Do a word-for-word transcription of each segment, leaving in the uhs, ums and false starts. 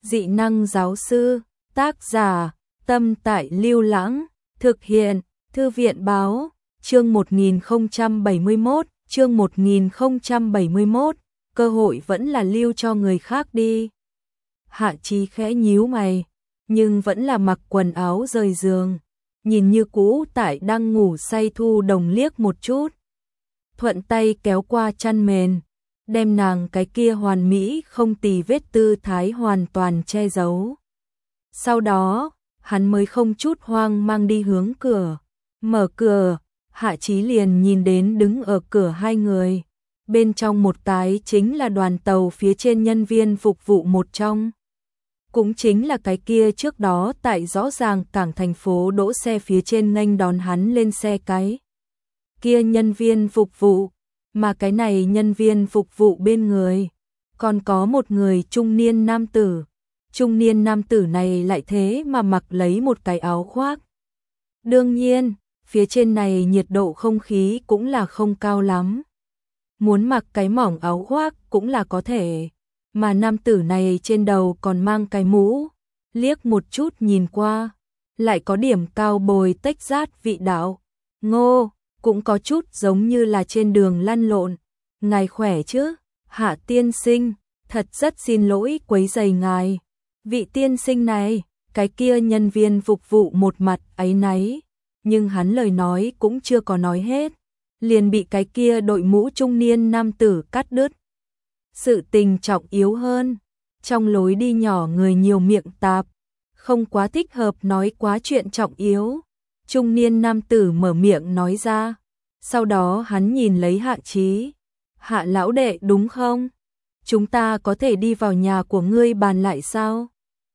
Dị năng giáo sư, tác giả, Tâm Tại Lưu Lãng, thực hiện, Thư viện báo, chương một nghìn không trăm bảy mươi mốt, chương một nghìn không trăm bảy mươi mốt, cơ hội vẫn là lưu cho người khác đi. Hạ Chí khẽ nhíu mày, nhưng vẫn là mặc quần áo rời giường, nhìn như cũ tại đang ngủ say Thu Đồng liếc một chút. Thuận tay kéo qua chăn mền, đem nàng cái kia hoàn mỹ không tì vết tư thái hoàn toàn che giấu. Sau đó, hắn mới không chút hoang mang đi hướng cửa. Mở cửa, Hạ Chí liền nhìn đến đứng ở cửa hai người. Bên trong một cái chính là đoàn tàu phía trên nhân viên phục vụ một trong. Cũng chính là cái kia trước đó tại rõ ràng cảng thành phố đỗ xe phía trên nghênh đón hắn lên xe cái. Kia nhân viên phục vụ, mà cái này nhân viên phục vụ bên người. Còn có một người trung niên nam tử. Trung niên nam tử này lại thế mà mặc lấy một cái áo khoác. Đương nhiên, phía trên này nhiệt độ không khí cũng là không cao lắm. Muốn mặc cái mỏng áo khoác cũng là có thể. Mà nam tử này trên đầu còn mang cái mũ. Liếc một chút nhìn qua. Lại có điểm cao bồi tách rát vị đạo. Ngô, cũng có chút giống như là trên đường lăn lộn. Ngài khỏe chứ? Hạ tiên sinh, thật rất xin lỗi quấy rầy ngài. Vị tiên sinh này, cái kia nhân viên phục vụ một mặt áy náy, nhưng hắn lời nói cũng chưa có nói hết, liền bị cái kia đội mũ trung niên nam tử cắt đứt. Sự tình trọng yếu hơn, trong lối đi nhỏ người nhiều miệng tạp, không quá thích hợp nói quá chuyện trọng yếu. Trung niên nam tử mở miệng nói ra, sau đó hắn nhìn lấy Hạ Chí. Hạ lão đệ đúng không? Chúng ta có thể đi vào nhà của ngươi bàn lại sao?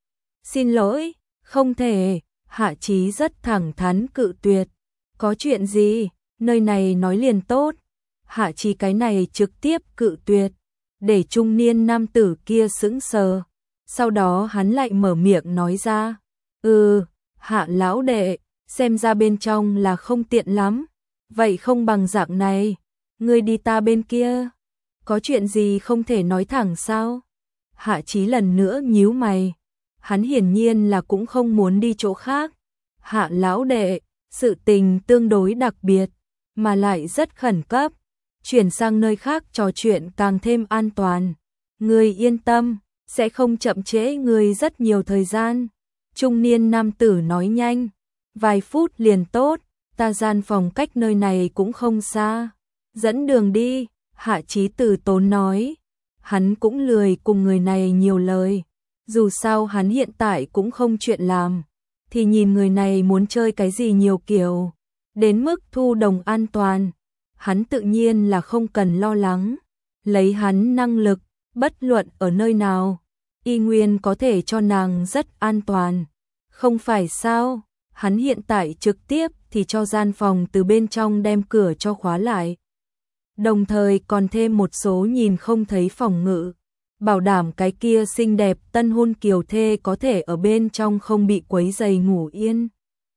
Xin lỗi, không thể. Hạ Chí rất thẳng thắn cự tuyệt. Có chuyện gì? Nơi này nói liền tốt. Hạ Chí cái này trực tiếp cự tuyệt, để trung niên nam tử kia sững sờ. Sau đó hắn lại mở miệng nói ra, ừ, Hạ lão đệ, xem ra bên trong là không tiện lắm. Vậy không bằng dạng này, ngươi đi ta bên kia. Có chuyện gì không thể nói thẳng sao? Hạ Chí lần nữa nhíu mày. Hắn hiển nhiên là cũng không muốn đi chỗ khác. Hạ lão đệ, sự tình tương đối đặc biệt, mà lại rất khẩn cấp. Chuyển sang nơi khác trò chuyện càng thêm an toàn. Ngươi yên tâm, sẽ không chậm trễ ngươi rất nhiều thời gian. Trung niên nam tử nói nhanh, vài phút liền tốt, ta gian phòng cách nơi này cũng không xa. Dẫn đường đi, Hạ Chí từ tốn nói. Hắn cũng lười cùng người này nhiều lời. Dù sao hắn hiện tại cũng không chuyện làm, thì nhìn người này muốn chơi cái gì nhiều kiểu. Đến mức Thu Đồng an toàn, hắn tự nhiên là không cần lo lắng. Lấy hắn năng lực, bất luận ở nơi nào, y nguyên có thể cho nàng rất an toàn. Không phải sao, hắn hiện tại trực tiếp thì cho gian phòng từ bên trong đem cửa cho khóa lại. Đồng thời còn thêm một số nhìn không thấy phòng ngự. Bảo đảm cái kia xinh đẹp tân hôn kiều thê có thể ở bên trong không bị quấy rầy ngủ yên.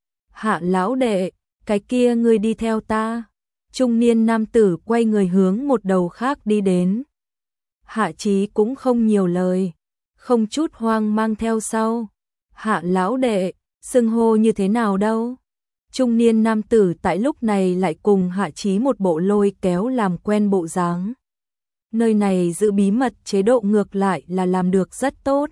Hạ lão đệ, cái kia ngươi đi theo ta. Trung niên nam tử quay người hướng một đầu khác đi đến. Hạ Chí cũng không nhiều lời, không chút hoang mang theo sau. Hạ lão đệ, xưng hô như thế nào đâu? Trung niên nam tử tại lúc này lại cùng Hạ Chí một bộ lôi kéo làm quen bộ dáng. Nơi này giữ bí mật chế độ ngược lại là làm được rất tốt.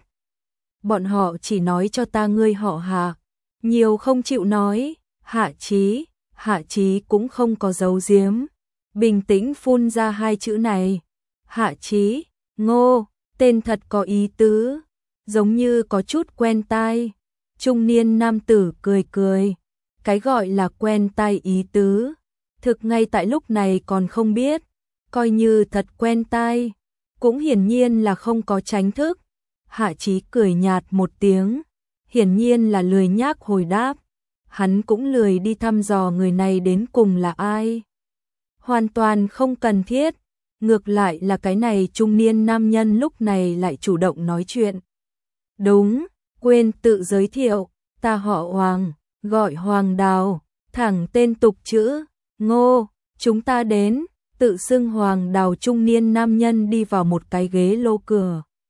Bọn họ chỉ nói cho ta ngươi họ Hạ, nhiều không chịu nói. Hạ Chí, Hạ Chí cũng không có giấu giếm, bình tĩnh phun ra hai chữ này. Hạ Chí, Ngô, tên thật có ý tứ, giống như có chút quen tai. Trung niên nam tử cười cười, cái gọi là quen tai ý tứ, thực ngay tại lúc này còn không biết. Coi như thật quen tai, cũng hiển nhiên là không có tránh thức. Hạ Chí cười nhạt một tiếng, hiển nhiên là lười nhác hồi đáp. Hắn cũng lười đi thăm dò người này đến cùng là ai. Hoàn toàn không cần thiết. Ngược lại là cái này trung niên nam nhân lúc này lại chủ động nói chuyện. Đúng, quên tự giới thiệu, ta họ Hoàng, gọi Hoàng Đào, thẳng tên tục chữ, Ngô, chúng ta đến. Tự xưng Hoàng Đào trung niên nam nhân đi vào một cái ghế lô cửa.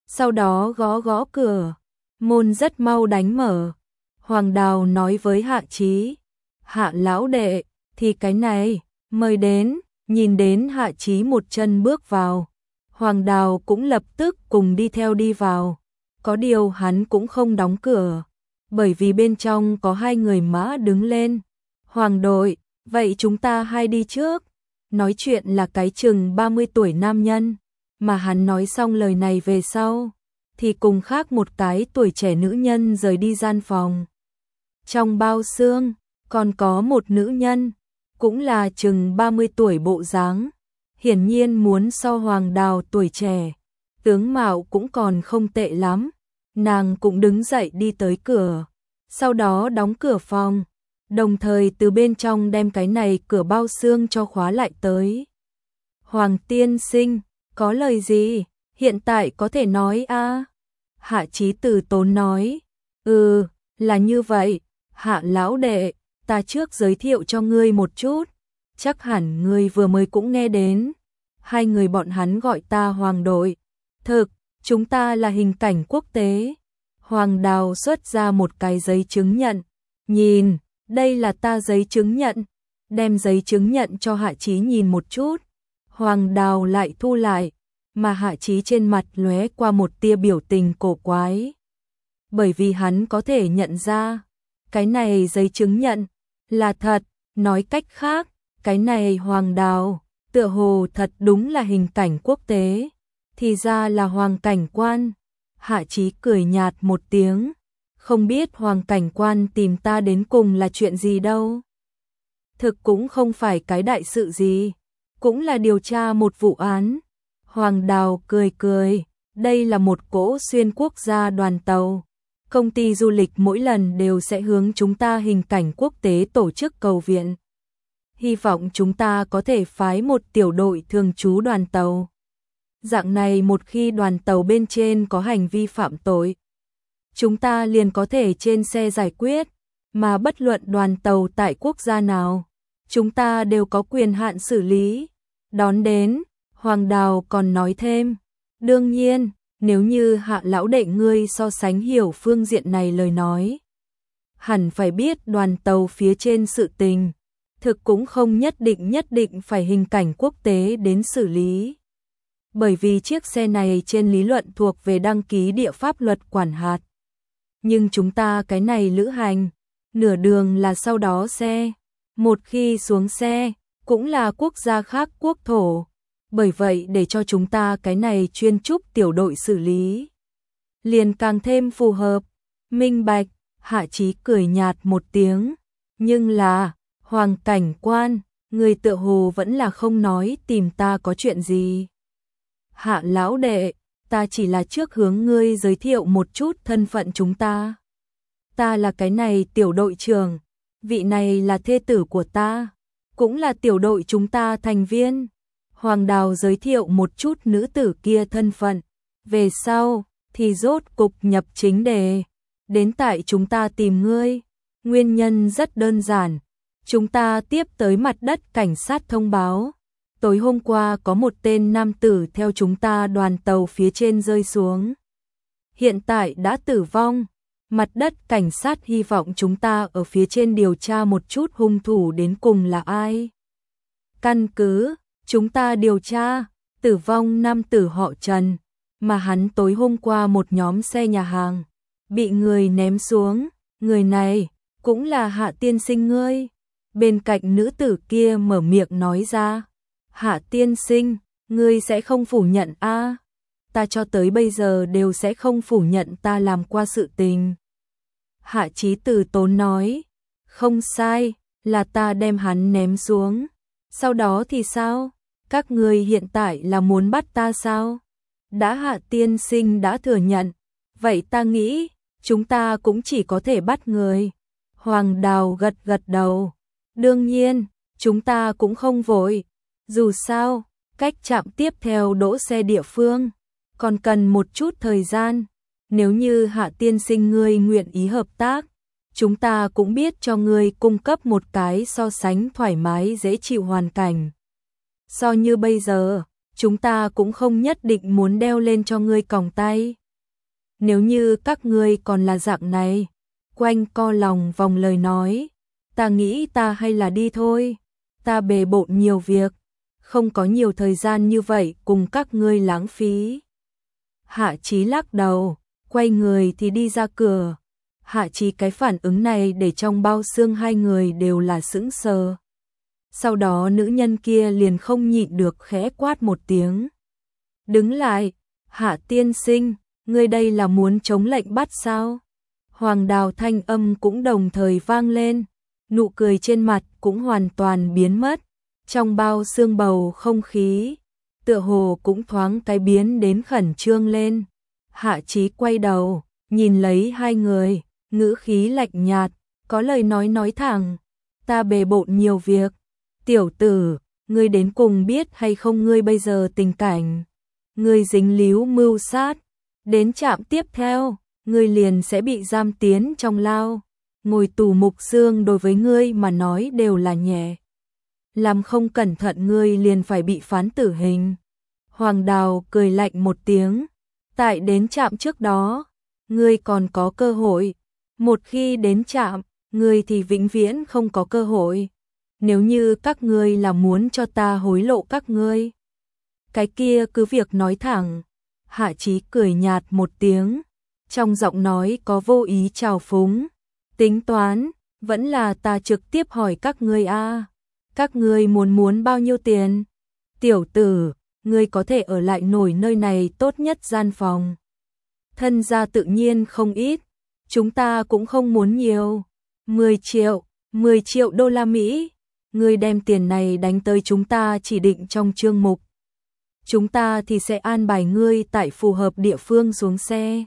sau đó gõ gõ cửa, môn rất mau đánh mở. Hoàng Đào nói với Hạ Chí, Hạ lão đệ, thì cái này, mời đến, nhìn đến Hạ Chí một chân bước vào. Hoàng Đào cũng lập tức cùng đi theo đi vào, có điều hắn cũng không đóng cửa, bởi vì bên trong có hai người mã đứng lên. Hoàng đội, vậy chúng ta hai đi trước. Nói chuyện là cái chừng ba mươi tuổi nam nhân, mà hắn nói xong lời này về sau, thì cùng khác một cái tuổi trẻ nữ nhân rời đi gian phòng. Trong bao xương, còn có một nữ nhân, cũng là chừng ba mươi tuổi bộ dáng, hiển nhiên muốn so Hoàng Đào tuổi trẻ, tướng mạo cũng còn không tệ lắm. Nàng cũng đứng dậy đi tới cửa, sau đó đóng cửa phòng, đồng thời từ bên trong đem cái này cửa bao xương cho khóa lại tới. Hoàng tiên sinh, có lời gì, hiện tại có thể nói a? À? Hạ Chí từ tốn nói, ừ, là như vậy, Hạ lão đệ, ta trước giới thiệu cho ngươi một chút, chắc hẳn ngươi vừa mới cũng nghe đến. Hai người bọn hắn gọi ta Hoàng đội, thực, chúng ta là hình cảnh quốc tế. Hoàng Đào xuất ra một cái giấy chứng nhận, nhìn, đây là ta giấy chứng nhận, đem giấy chứng nhận cho Hạ Chí nhìn một chút. Hoàng Đào lại thu lại, mà Hạ Chí trên mặt lóe qua một tia biểu tình cổ quái. Bởi vì hắn có thể nhận ra, cái này giấy chứng nhận là thật, nói cách khác, cái này Hoàng Đào, tựa hồ thật đúng là hình cảnh quốc tế, thì ra là Hoàng cảnh quan. Hạ Chí cười nhạt một tiếng, không biết Hoàng cảnh quan tìm ta đến cùng là chuyện gì đâu. Thực cũng không phải cái đại sự gì, cũng là điều tra một vụ án. Hoàng Đào cười cười, đây là một cỗ xuyên quốc gia đoàn tàu. Công ty du lịch mỗi lần đều sẽ hướng chúng ta hình cảnh quốc tế tổ chức cầu viện. Hy vọng chúng ta có thể phái một tiểu đội thường trú đoàn tàu. Dạng này một khi đoàn tàu bên trên có hành vi phạm tội, chúng ta liền có thể trên xe giải quyết, mà bất luận đoàn tàu tại quốc gia nào, chúng ta đều có quyền hạn xử lý. Đón đến, Hoàng Đào còn nói thêm, đương nhiên, nếu như Hạ lão đệ ngươi so sánh hiểu phương diện này lời nói, hẳn phải biết đoàn tàu phía trên sự tình, thực cũng không nhất định nhất định phải hình cảnh quốc tế đến xử lý. Bởi vì chiếc xe này trên lý luận thuộc về đăng ký địa pháp luật quản hạt. Nhưng chúng ta cái này lữ hành, nửa đường là sau đó xe, một khi xuống xe, cũng là quốc gia khác quốc thổ. Bởi vậy để cho chúng ta cái này chuyên trúc tiểu đội xử lý, liền càng thêm phù hợp. Minh bạch, Hạ Chí cười nhạt một tiếng, nhưng là, Hoàng cảnh quan, người tựa hồ vẫn là không nói tìm ta có chuyện gì. Hạ lão đệ, ta chỉ là trước hướng ngươi giới thiệu một chút thân phận chúng ta. Ta là cái này tiểu đội trưởng, vị này là thê tử của ta, cũng là tiểu đội chúng ta thành viên. Hoàng Đào giới thiệu một chút nữ tử kia thân phận, về sau thì rốt cục nhập chính đề. Đến tại chúng ta tìm ngươi, nguyên nhân rất đơn giản, chúng ta tiếp tới mặt đất cảnh sát thông báo. Tối hôm qua có một tên nam tử theo chúng ta đoàn tàu phía trên rơi xuống. Hiện tại đã tử vong. Mặt đất cảnh sát hy vọng chúng ta ở phía trên điều tra một chút hung thủ đến cùng là ai. Căn cứ, chúng ta điều tra, tử vong nam tử họ Trần, mà hắn tối hôm qua một nhóm xe nhà hàng, bị người ném xuống. Người này, cũng là Hạ tiên sinh ngươi. Bên cạnh nữ tử kia mở miệng nói ra. Hạ tiên sinh, ngươi sẽ không phủ nhận a? À? Ta cho tới bây giờ đều sẽ không phủ nhận ta làm qua sự tình. Hạ Chí từ tốn nói, không sai, là ta đem hắn ném xuống. Sau đó thì sao? Các ngươi hiện tại là muốn bắt ta sao? Đã Hạ tiên sinh đã thừa nhận, vậy ta nghĩ, chúng ta cũng chỉ có thể bắt người. Hoàng Đào gật gật đầu. Đương nhiên, chúng ta cũng không vội. Dù sao, cách trạm tiếp theo đỗ xe địa phương, còn cần một chút thời gian. Nếu như Hạ tiên sinh ngươi nguyện ý hợp tác, chúng ta cũng biết cho ngươi cung cấp một cái so sánh thoải mái dễ chịu hoàn cảnh. So như bây giờ, chúng ta cũng không nhất định muốn đeo lên cho ngươi còng tay. Nếu như các ngươi còn là dạng này, quanh co lòng vòng lời nói, ta nghĩ ta hay là đi thôi, ta bề bộn nhiều việc, không có nhiều thời gian như vậy cùng các ngươi lãng phí. Hạ Chí lắc đầu, quay người thì đi ra cửa. Hạ Chí cái phản ứng này để trong bao xương hai người đều là sững sờ. Sau đó nữ nhân kia liền không nhịn được khẽ quát một tiếng. Đứng lại, Hạ tiên sinh, ngươi đây là muốn chống lệnh bắt sao? Hoàng Đào thanh âm cũng đồng thời vang lên, nụ cười trên mặt cũng hoàn toàn biến mất. Trong bao xương bầu không khí, tựa hồ cũng thoáng cái biến đến khẩn trương lên. Hạ Chí quay đầu, nhìn lấy hai người, ngữ khí lạnh nhạt, có lời nói nói thẳng, ta bề bộn nhiều việc. Tiểu tử, ngươi đến cùng biết hay không ngươi bây giờ tình cảnh, ngươi dính líu mưu sát, đến trạm tiếp theo, ngươi liền sẽ bị giam tiến trong lao, ngồi tù mục xương đối với ngươi mà nói đều là nhẹ. Làm không cẩn thận ngươi liền phải bị phán tử hình. Hoàng Đào cười lạnh một tiếng, tại đến trạm trước đó, ngươi còn có cơ hội, một khi đến trạm, ngươi thì vĩnh viễn không có cơ hội. Nếu như các ngươi là muốn cho ta hối lộ các ngươi, cái kia cứ việc nói thẳng. Hạ Chí cười nhạt một tiếng, trong giọng nói có vô ý trào phúng. Tính toán, vẫn là ta trực tiếp hỏi các ngươi a, các ngươi muốn muốn bao nhiêu tiền? Tiểu tử, ngươi có thể ở lại nổi nơi này tốt nhất gian phòng. Thân gia tự nhiên không ít, chúng ta cũng không muốn nhiều. mười triệu, mười triệu đô la Mỹ. Ngươi đem tiền này đánh tới chúng ta chỉ định trong chương mục. Chúng ta thì sẽ an bài ngươi tại phù hợp địa phương xuống xe.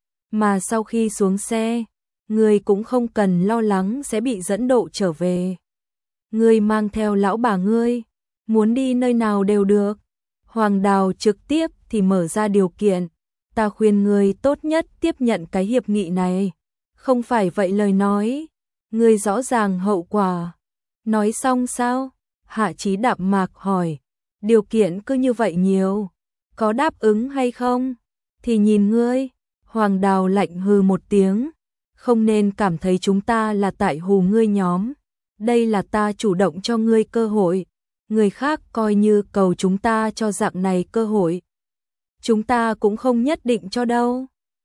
Mà sau khi xuống xe, ngươi cũng không cần lo lắng sẽ bị dẫn độ trở về. Ngươi mang theo lão bà ngươi, muốn đi nơi nào đều được. Hoàng Đào trực tiếp thì mở ra điều kiện, ta khuyên ngươi tốt nhất tiếp nhận cái hiệp nghị này. Không phải vậy lời nói, ngươi rõ ràng hậu quả. Nói xong sao? Hạ Chí đạm mạc hỏi, điều kiện cứ như vậy nhiều, có đáp ứng hay không? Thì nhìn ngươi. Hoàng Đào lạnh hừ một tiếng, không nên cảm thấy chúng ta là tại hù ngươi nhóm. Đây là ta chủ động cho ngươi cơ hội, người khác coi như cầu chúng ta cho dạng này cơ hội. Chúng ta cũng không nhất định cho đâu.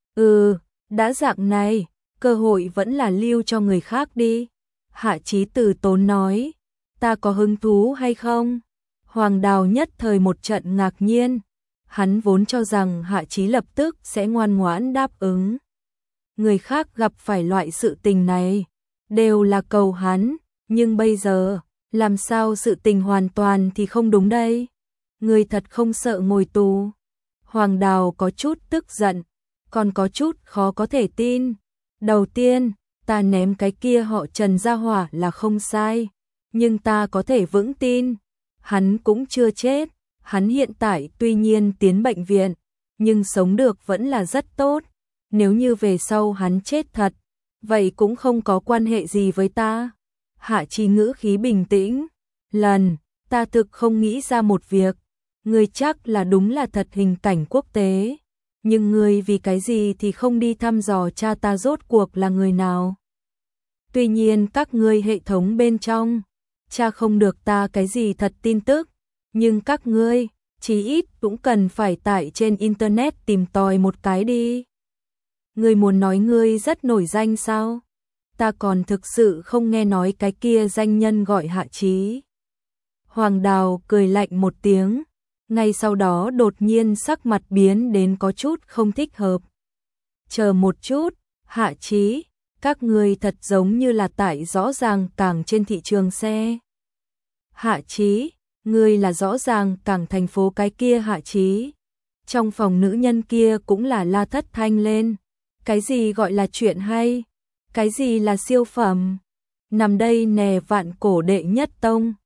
Ừ, đã dạng này, cơ hội vẫn là lưu cho người khác đi. Hạ Chí từ tốn nói, ta có hứng thú hay không? Hoàng Đào nhất thời một trận ngạc nhiên, hắn vốn cho rằng Hạ Chí lập tức sẽ ngoan ngoãn đáp ứng. Người khác gặp phải loại sự tình này, đều là cầu hắn, nhưng bây giờ, làm sao sự tình hoàn toàn thì không đúng đây? Người thật không sợ ngồi tù? Hoàng Đào có chút tức giận, còn có chút khó có thể tin. Đầu tiên, ta ném cái kia họ Trần ra hỏa là không sai, nhưng ta có thể vững tin, hắn cũng chưa chết. Hắn hiện tại tuy nhiên tiến bệnh viện, nhưng sống được vẫn là rất tốt. Nếu như về sau hắn chết thật, vậy cũng không có quan hệ gì với ta. Hạ Chí ngữ khí bình tĩnh, lần, ta thực không nghĩ ra một việc, ngươi chắc là đúng là thật hình cảnh quốc tế, nhưng ngươi vì cái gì thì không đi thăm dò cha ta rốt cuộc là người nào. Tuy nhiên các ngươi hệ thống bên trong, cha không được ta cái gì thật tin tức, nhưng các ngươi, chí ít cũng cần phải tại trên internet tìm tòi một cái đi. Ngươi muốn nói ngươi rất nổi danh sao? Ta còn thực sự không nghe nói cái kia danh nhân gọi Hạ Chí. Hoàng Đào cười lạnh một tiếng, ngay sau đó đột nhiên sắc mặt biến đến có chút không thích hợp. Chờ một chút, Hạ Chí, các ngươi thật giống như là tại rõ ràng càng trên thị trường xe. Hạ Chí, ngươi là rõ ràng càng thành phố cái kia Hạ Chí. Trong phòng nữ nhân kia cũng là la thất thanh lên. Cái gì gọi là chuyện hay? Cái gì là siêu phẩm? Nằm đây nè vạn cổ đệ nhất tông.